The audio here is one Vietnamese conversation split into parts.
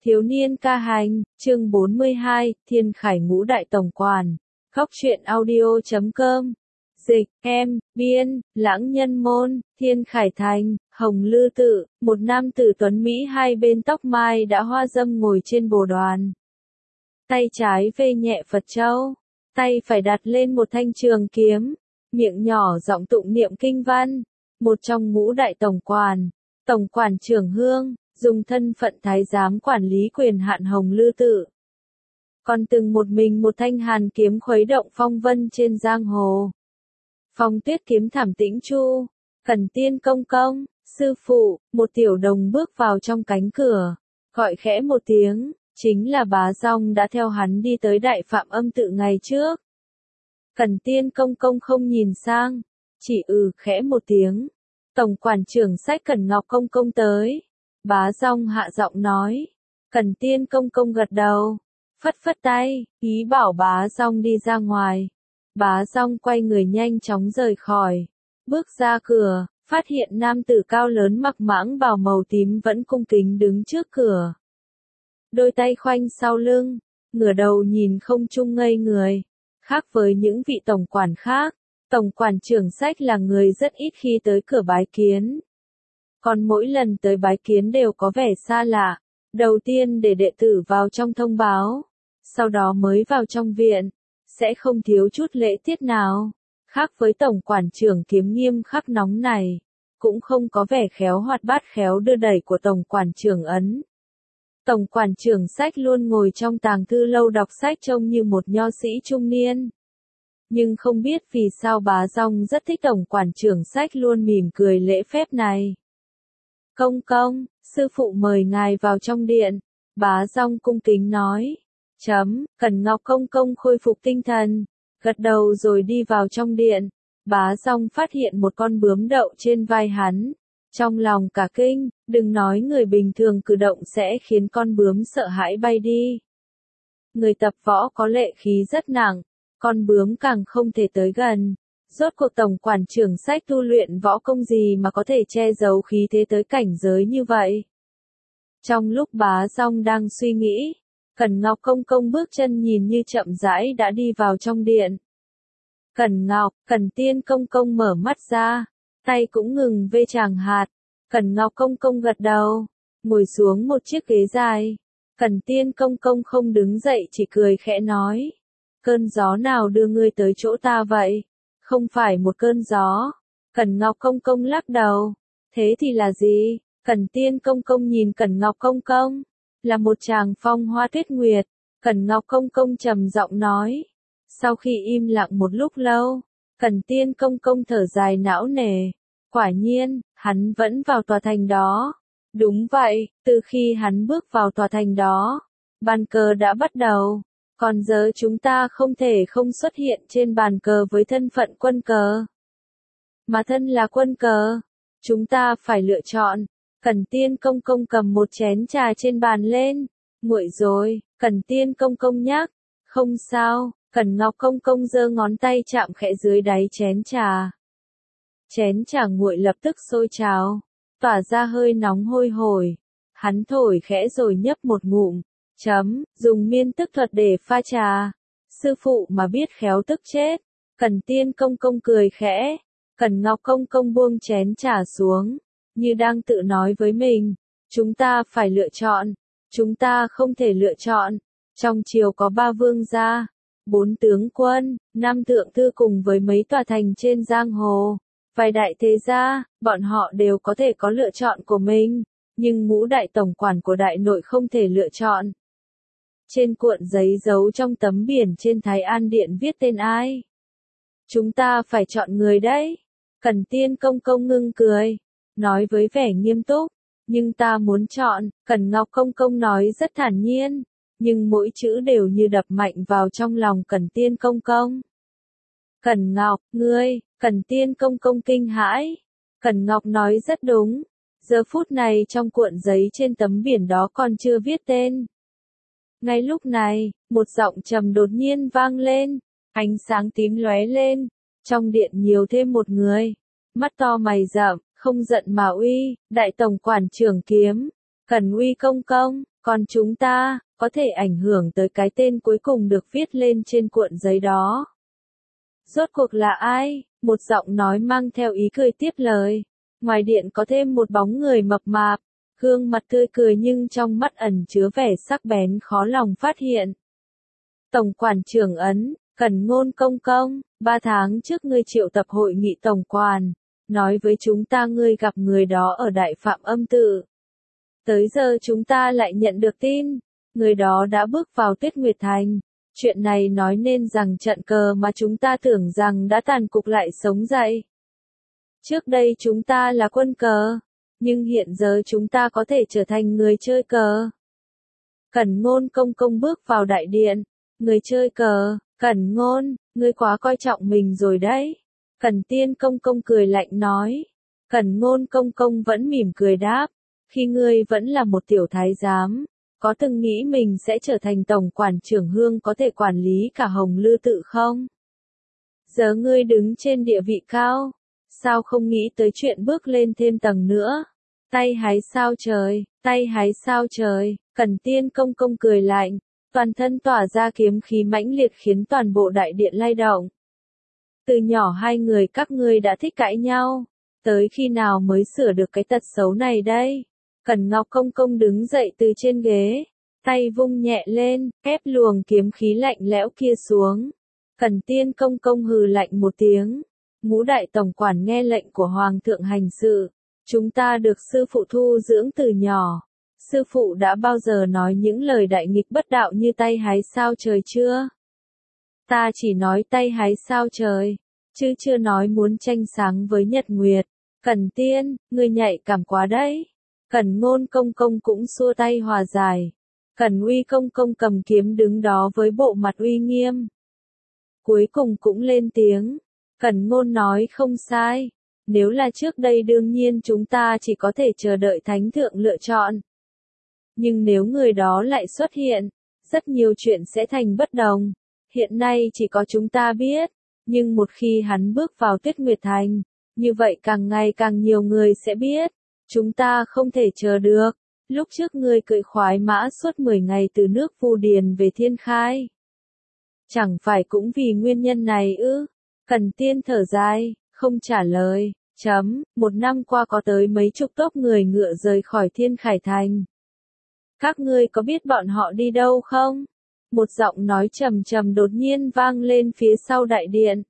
Thiếu niên ca hành, chương 42, Thiên Khải Ngũ Đại Tổng Quản. Góc truyện audio.com. Dịch, em, biên, Lãng Nhân Môn, Thiên Khải Thành, Hồng Lư Tự, một nam tử tuấn Mỹ hai bên tóc mai đã hoa dâm ngồi trên bồ đoàn. Tay trái vê nhẹ Phật châu, tay phải đặt lên một thanh trường kiếm, miệng nhỏ giọng tụng niệm kinh văn. Một trong ngũ đại tổng quản trưởng Hương, dùng thân phận thái giám quản lý quyền hạn Hồng Lư Tự. Còn từng một mình một thanh hàn kiếm khuấy động phong vân trên giang hồ. Phong Tuyết kiếm thảm tĩnh chu, Cẩn Tiên công công, sư phụ, một tiểu đồng bước vào trong cánh cửa, gọi khẽ một tiếng, chính là Bá Dòng đã theo hắn đi tới Đại Phạm Âm Tự ngày trước. Cẩn Tiên công công không nhìn sang, chỉ khẽ một tiếng. Tổng quản trưởng sách Cẩn Ngọc công công tới. Bá Dòng hạ giọng nói. Cẩn Tiên công công gật đầu, phất phất tay, ý bảo Bá Dòng đi ra ngoài. Bá Dòng quay người nhanh chóng rời khỏi. Bước ra cửa, phát hiện nam tử cao lớn mặc mãng bào màu tím vẫn cung kính đứng trước cửa. Đôi tay khoanh sau lưng, ngửa đầu nhìn không trung ngây người. Khác với những vị tổng quản khác, tổng quản trưởng sách là người rất ít khi tới cửa bái kiến. Còn mỗi lần tới bái kiến đều có vẻ xa lạ. Đầu tiên để đệ tử vào trong thông báo, sau đó mới vào trong viện, sẽ không thiếu chút lễ tiết nào. Khác với tổng quản trưởng kiếm nghiêm khắc nóng này, cũng không có vẻ khéo hoạt bát khéo đưa đẩy của tổng quản trưởng Ấn. Tổng quản trưởng sách luôn ngồi trong tàng thư lâu đọc sách trông như một nho sĩ trung niên. Nhưng không biết vì sao Bá Dòng rất thích tổng quản trưởng sách luôn mỉm cười lễ phép này. Công công, sư phụ mời ngài vào trong điện. Bá Dòng cung kính nói. Cẩn Ngọc công công khôi phục tinh thần, gật đầu rồi đi vào trong điện. Bá Dòng phát hiện một con bướm đậu trên vai hắn. Trong lòng cả kinh, đừng nói người bình thường cử động sẽ khiến con bướm sợ hãi bay đi. Người tập võ có lệ khí rất nặng, con bướm càng không thể tới gần. Rốt cuộc tổng quản trưởng sách tu luyện võ công gì mà có thể che giấu khí thế tới cảnh giới như vậy. Trong lúc Bá Dòng đang suy nghĩ, Cẩn Ngọc công công bước chân nhìn như chậm rãi đã đi vào trong điện. Cẩn Ngọc, Cẩn Tiên công công mở mắt ra, tay cũng ngừng vê tràng hạt. Cẩn Ngọc công công gật đầu, ngồi xuống một chiếc ghế dài. Cẩn Tiên công công không đứng dậy chỉ cười khẽ nói. Cơn gió nào đưa ngươi tới chỗ ta vậy? Không phải một cơn gió. Cẩn Ngọc công công lắc đầu. Thế thì là gì? Cẩn Tiên công công nhìn Cẩn Ngọc công công. Là một tràng phong hoa tuyết nguyệt. Cẩn Ngọc công công trầm giọng nói. Sau khi im lặng một lúc lâu, Cẩn Tiên công công thở dài não nề. Quả nhiên, hắn vẫn vào tòa thành đó. Đúng vậy, từ khi hắn bước vào tòa thành đó, bàn cờ đã bắt đầu. Còn giờ chúng ta không thể không xuất hiện trên bàn cờ với thân phận quân cờ. Mà thân là quân cờ, chúng ta phải lựa chọn. Cẩn Tiên công công cầm một chén trà trên bàn lên. Nguội rồi, Cẩn Tiên công công nhắc. Không sao, Cẩn Ngọc công công giơ ngón tay chạm khẽ dưới đáy chén trà. Chén trà nguội lập tức sôi trào, tỏa ra hơi nóng hôi hổi. Hắn thổi khẽ rồi nhấp một ngụm. Dùng miên tức thuật để pha trà. Sư phụ mà biết khéo tức chết. Cẩn Tiên công công cười khẽ. Cẩn Ngọc công công buông chén trà xuống, như đang tự nói với mình. Chúng ta phải lựa chọn. Chúng ta không thể lựa chọn. Trong triều có 3 vương gia, 4 tướng quân, 5 thượng thư cùng với mấy tòa thành trên giang hồ. Vài đại thế gia, bọn họ đều có thể có lựa chọn của mình. Nhưng ngũ đại tổng quản của đại nội không thể lựa chọn. Trên cuộn giấy giấu trong tấm biển trên Thái An Điện viết tên ai? Chúng ta phải chọn người đấy. Cẩn Tiên công công ngưng cười, nói với vẻ nghiêm túc. Nhưng ta muốn chọn. Cẩn Ngọc công công nói rất thản nhiên, nhưng mỗi chữ đều như đập mạnh vào trong lòng Cẩn Tiên công công. Cẩn Ngọc, ngươi. Cẩn Tiên công công kinh hãi. Cẩn Ngọc nói rất đúng. Giờ phút này trong cuộn giấy trên tấm biển đó còn chưa viết tên. Ngay lúc này, một giọng trầm đột nhiên vang lên, ánh sáng tím lóe lên, trong điện nhiều thêm một người, mắt to mày rậm, không giận mà uy, đại tổng quản trưởng Kiếm, Cẩn Uy công công. Còn chúng ta, có thể ảnh hưởng tới cái tên cuối cùng được viết lên trên cuộn giấy đó. Rốt cuộc là ai? Một giọng nói mang theo ý cười tiếp lời. Ngoài điện có thêm một bóng người mập mạp, gương mặt tươi cười nhưng trong mắt ẩn chứa vẻ sắc bén khó lòng phát hiện. Tổng quản trưởng Ấn, Cẩn Ngôn công công, 3 tháng trước ngươi triệu tập hội nghị tổng quản, nói với chúng ta ngươi gặp người đó ở Đại Phạm Âm Tự. Tới giờ chúng ta lại nhận được tin, người đó đã bước vào Tuyết Nguyệt Thành. Chuyện này nói nên rằng trận cờ mà chúng ta tưởng rằng đã tàn cục lại sống dậy. Trước đây chúng ta là quân cờ, nhưng hiện giờ chúng ta có thể trở thành người chơi cờ. Cẩn Ngôn công công bước vào đại điện, người chơi cờ, Cẩn Ngôn, ngươi quá coi trọng mình rồi đấy. Cẩn Tiên công công cười lạnh nói. Cẩn Ngôn công công vẫn mỉm cười đáp, khi ngươi vẫn là một tiểu thái giám, có từng nghĩ mình sẽ trở thành tổng quản trưởng Hương có thể quản lý cả Hồng Lư tự không? Giờ ngươi đứng trên địa vị cao, sao không nghĩ tới chuyện bước lên thêm tầng nữa? Tay hái sao trời, tay hái sao trời, Cẩn Tiên công công cười lạnh, toàn thân tỏa ra kiếm khí mãnh liệt khiến toàn bộ đại điện lay động. Từ nhỏ hai người các ngươi đã thích cãi nhau, tới khi nào mới sửa được cái tật xấu này đây? Cẩn Ngọc công công đứng dậy từ trên ghế, tay vung nhẹ lên, ép luồng kiếm khí lạnh lẽo kia xuống. Cẩn Tiên công công hừ lạnh một tiếng, Ngũ đại tổng quản nghe lệnh của hoàng thượng hành sự, chúng ta được sư phụ thu dưỡng từ nhỏ. Sư phụ đã bao giờ nói những lời đại nghịch bất đạo như tay hái sao trời chưa? Ta chỉ nói tay hái sao trời, chứ chưa nói muốn tranh sáng với Nhật Nguyệt. Cẩn Tiên, ngươi nhạy cảm quá đấy. Cẩn Ngôn công công cũng xua tay hòa giải. Cẩn Uy công công cầm kiếm đứng đó với bộ mặt uy nghiêm. Cuối cùng cũng lên tiếng. Cẩn Ngôn nói không sai. Nếu là trước đây đương nhiên chúng ta chỉ có thể chờ đợi thánh thượng lựa chọn. Nhưng nếu người đó lại xuất hiện, rất nhiều chuyện sẽ thành bất đồng. Hiện nay chỉ có chúng ta biết, nhưng một khi hắn bước vào Tuyết Nguyệt Thành, như vậy càng ngày càng nhiều người sẽ biết. Chúng ta không thể chờ được. Lúc trước ngươi cưỡi khoái mã suốt 10 ngày từ nước Vu Điền về Thiên Khai. Chẳng phải cũng vì nguyên nhân này ư? Cẩn Tiên thở dài, không trả lời. Một năm qua có tới mấy chục tốp người ngựa rời khỏi Thiên Khải Thành. Các ngươi có biết bọn họ đi đâu không? Một giọng nói trầm trầm đột nhiên vang lên phía sau đại điện.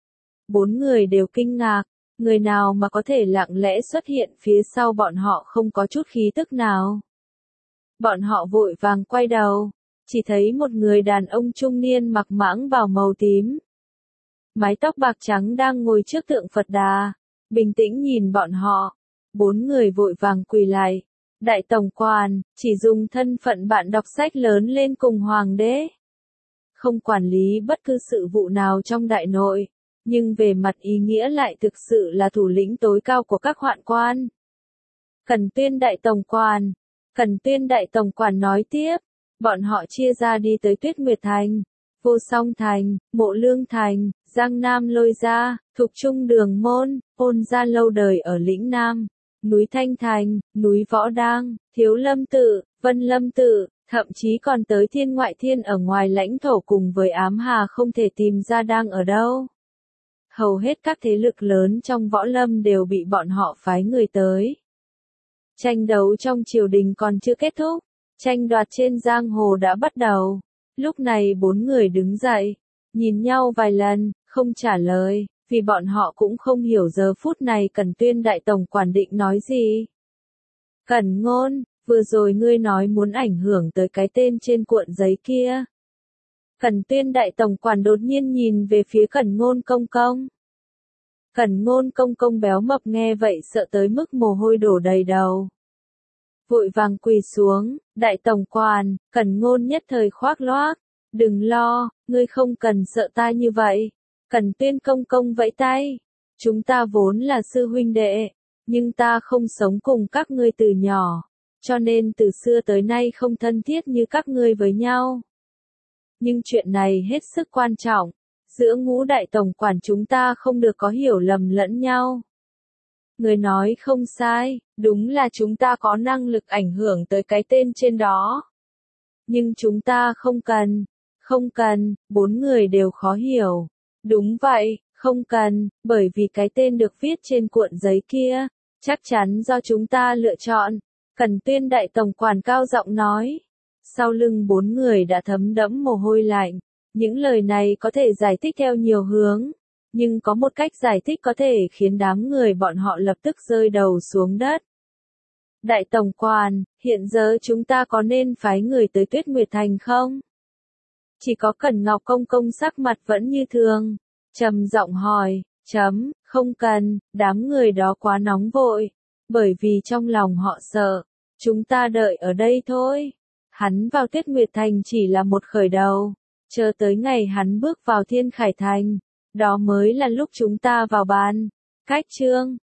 4 người đều kinh ngạc, người nào mà có thể lặng lẽ xuất hiện phía sau bọn họ không có chút khí tức nào. Bọn họ vội vàng quay đầu, chỉ thấy một người đàn ông trung niên mặc mãng bào màu tím. Mái tóc bạc trắng đang ngồi trước tượng Phật Đà, bình tĩnh nhìn bọn họ. 4 người vội vàng quỳ lại. Đại tổng quản, chỉ dùng thân phận bạn đọc sách lớn lên cùng hoàng đế. Không quản lý bất cứ sự vụ nào trong đại nội, nhưng về mặt ý nghĩa lại thực sự là thủ lĩnh tối cao của các hoạn quan. Cẩn Tuyên đại tổng quản. Cẩn Tuyên đại tổng quản nói tiếp, bọn họ chia ra đi tới Tuyết Nguyệt Thành, Vô Song Thành, Mộ Lương Thành, Giang Nam Lôi Gia, Thục Trung Đường Môn, Ôn Gia lâu đời ở lĩnh Nam, núi Thanh Thành, núi Võ Đang, Thiếu Lâm Tự, Vân Lâm Tự, thậm chí còn tới Thiên Ngoại Thiên ở ngoài lãnh thổ cùng với Ám Hà không thể tìm ra đang ở đâu. Hầu hết các thế lực lớn trong võ lâm đều bị bọn họ phái người tới. Tranh đấu trong triều đình còn chưa kết thúc, tranh đoạt trên giang hồ đã bắt đầu. Lúc này 4 người đứng dậy, nhìn nhau vài lần, không trả lời, vì bọn họ cũng không hiểu giờ phút này Cẩn Tuyên đại tổng quản định nói gì. Cẩn Ngôn, vừa rồi ngươi nói muốn ảnh hưởng tới cái tên trên cuộn giấy kia. Cẩn Tuyên đại tổng quản đột nhiên nhìn về phía Cẩn Ngôn công công. Cẩn Ngôn công công béo mập nghe vậy sợ tới mức mồ hôi đổ đầy đầu. Vội vàng quỳ xuống, đại tổng quản, Cẩn Ngôn nhất thời khoác loác. Đừng lo, ngươi không cần sợ ta như vậy. Cẩn Tuyên công công vẫy tay. Chúng ta vốn là sư huynh đệ, nhưng ta không sống cùng các ngươi từ nhỏ, cho nên từ xưa tới nay không thân thiết như các ngươi với nhau. Nhưng chuyện này hết sức quan trọng, giữa Ngũ đại tổng quản chúng ta không được có hiểu lầm lẫn nhau. Người nói không sai, đúng là chúng ta có năng lực ảnh hưởng tới cái tên trên đó. Nhưng chúng ta không cần, bốn người đều khó hiểu. Đúng vậy, không cần, bởi vì cái tên được viết trên cuộn giấy kia, chắc chắn do chúng ta lựa chọn. Cần Tuyên đại tổng quản cao giọng nói. Sau lưng bốn người đã thấm đẫm mồ hôi lạnh. Những lời này có thể giải thích theo nhiều hướng, nhưng có một cách giải thích có thể khiến đám người bọn họ lập tức rơi đầu xuống đất. Đại tổng quản, hiện giờ chúng ta có nên phái người tới Tuyết Nguyệt Thành không? Chỉ có Cẩn Ngọc công công sắc mặt vẫn như thường, trầm giọng hỏi, không cần, đám người đó quá nóng vội, bởi vì trong lòng họ sợ, chúng ta đợi ở đây thôi. Hắn vào Tuyết Nguyệt Thành chỉ là một khởi đầu, chờ tới ngày hắn bước vào Thiên Khải Thành, đó mới là lúc chúng ta vào bàn. Cách chương